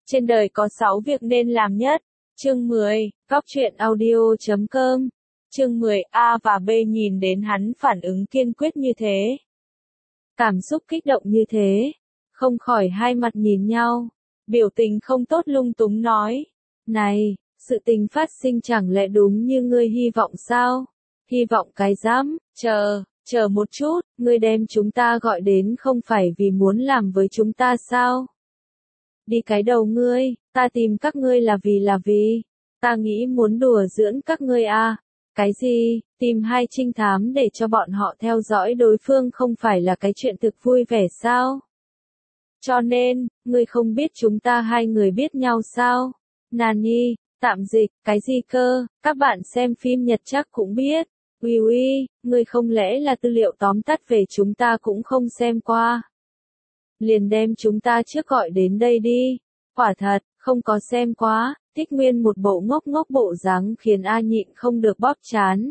Trên đời có 6 việc nên làm nhất. Chương 10, Góc truyện audio.com. Chương 10, A và B nhìn đến hắn phản ứng kiên quyết như thế. Cảm xúc kích động như thế. Không khỏi hai mặt nhìn nhau. Biểu tình không tốt lung túng nói. Này, sự tình phát sinh chẳng lẽ đúng như ngươi hy vọng sao? Hy vọng cái dám, chờ một chút, ngươi đem chúng ta gọi đến không phải vì muốn làm với chúng ta sao? Đi cái đầu ngươi, ta tìm các ngươi là vì, ta nghĩ muốn đùa giỡn các ngươi à? Cái gì, tìm hai trinh thám để cho bọn họ theo dõi đối phương không phải là cái chuyện thực vui vẻ sao? Cho nên, ngươi không biết chúng ta hai người biết nhau sao? Nani, tạm dịch, cái gì cơ, các bạn xem phim Nhật chắc cũng biết. Uy, ngươi không lẽ là tư liệu tóm tắt về chúng ta cũng không xem qua? Liền đem chúng ta trước gọi đến đây đi. Quả thật, không có xem quá, Thích Nguyên một bộ ngốc ngốc bộ dáng khiến A nhịn không được bóp chán.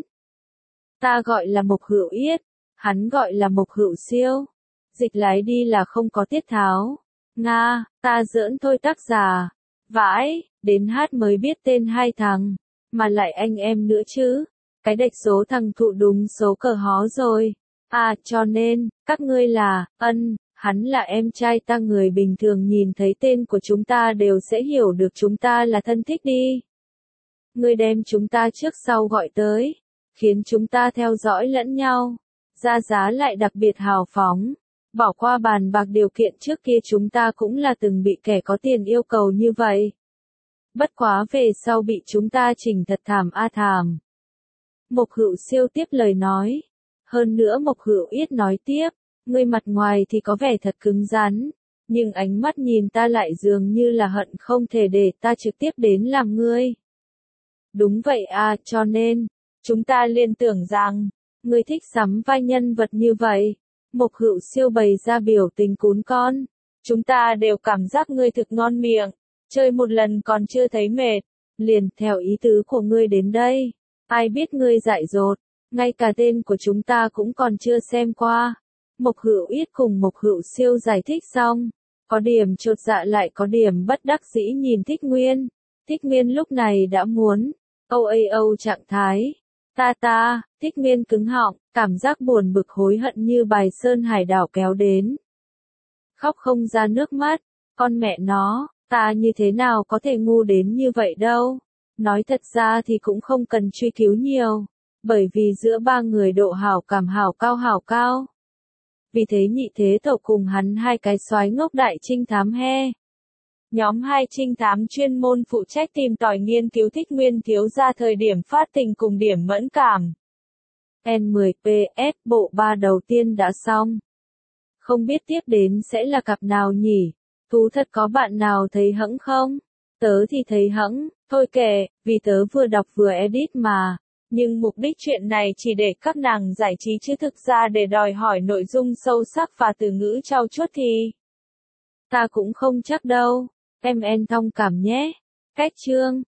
Ta gọi là Mộc Hữu Yết, hắn gọi là Mộc Hữu Siêu. Dịch lái đi là không có tiết tháo. Nga, ta giỡn thôi tác giả. Vãi, đến hát mới biết tên hai thằng. Mà lại anh em nữa chứ. Cái đệch số thằng thụ đúng số cờ hó rồi. À, cho nên, các ngươi là, hắn là em trai ta, người bình thường nhìn thấy tên của chúng ta đều sẽ hiểu được chúng ta là thân thích đi. Ngươi đem chúng ta trước sau gọi tới, khiến chúng ta theo dõi lẫn nhau, ra giá lại đặc biệt hào phóng, bỏ qua bàn bạc điều kiện trước kia chúng ta cũng là từng bị kẻ có tiền yêu cầu như vậy. Bất quá về sau bị chúng ta chỉnh thật thảm a thảm. Mộc Hữu Siêu tiếp lời nói. Hơn nữa Mộc Hữu Yết nói tiếp, ngươi mặt ngoài thì có vẻ thật cứng rắn, nhưng ánh mắt nhìn ta lại dường như là hận không thể để ta trực tiếp đến làm ngươi. Đúng vậy à, cho nên, chúng ta liên tưởng rằng, ngươi thích sắm vai nhân vật như vậy. Mộc Hữu Siêu bày ra biểu tình cún con. Chúng ta đều cảm giác ngươi thực ngon miệng, chơi một lần còn chưa thấy mệt, liền theo ý tứ của ngươi đến đây. Ai biết ngươi dại dột, ngay cả tên của chúng ta cũng còn chưa xem qua. Mộc Hữu Yết cùng Mộc Hữu Siêu giải thích xong, có điểm chột dạ lại có điểm bất đắc dĩ nhìn Thích Nguyên. Thích Nguyên lúc này đã muốn âu trạng thái. Thích Nguyên cứng họng, cảm giác buồn bực hối hận như bài sơn hải đảo kéo đến. Khóc không ra nước mắt, con mẹ nó, ta như thế nào có thể ngu đến như vậy đâu. Nói thật ra thì cũng không cần truy cứu nhiều, bởi vì giữa ba người độ hảo cảm hảo cao. Vì thế nhị thế tộc cùng hắn hai cái soái ngốc đại trinh thám he. Nhóm hai trinh thám chuyên môn phụ trách tìm tòi nghiên cứu Thích Nguyên thiếu gia thời điểm phát tình cùng điểm mẫn cảm. N10PS bộ 3 đầu tiên đã xong. Không biết tiếp đến sẽ là cặp nào nhỉ? Thú thật có bạn nào thấy hẫng không? Tớ thì thấy hẫng, thôi kệ, vì tớ vừa đọc vừa edit mà. Nhưng mục đích chuyện này chỉ để các nàng giải trí chứ thực ra để đòi hỏi nội dung sâu sắc và từ ngữ trau chuốt thì ta cũng không chắc đâu. Em thông cảm nhé. Cách chương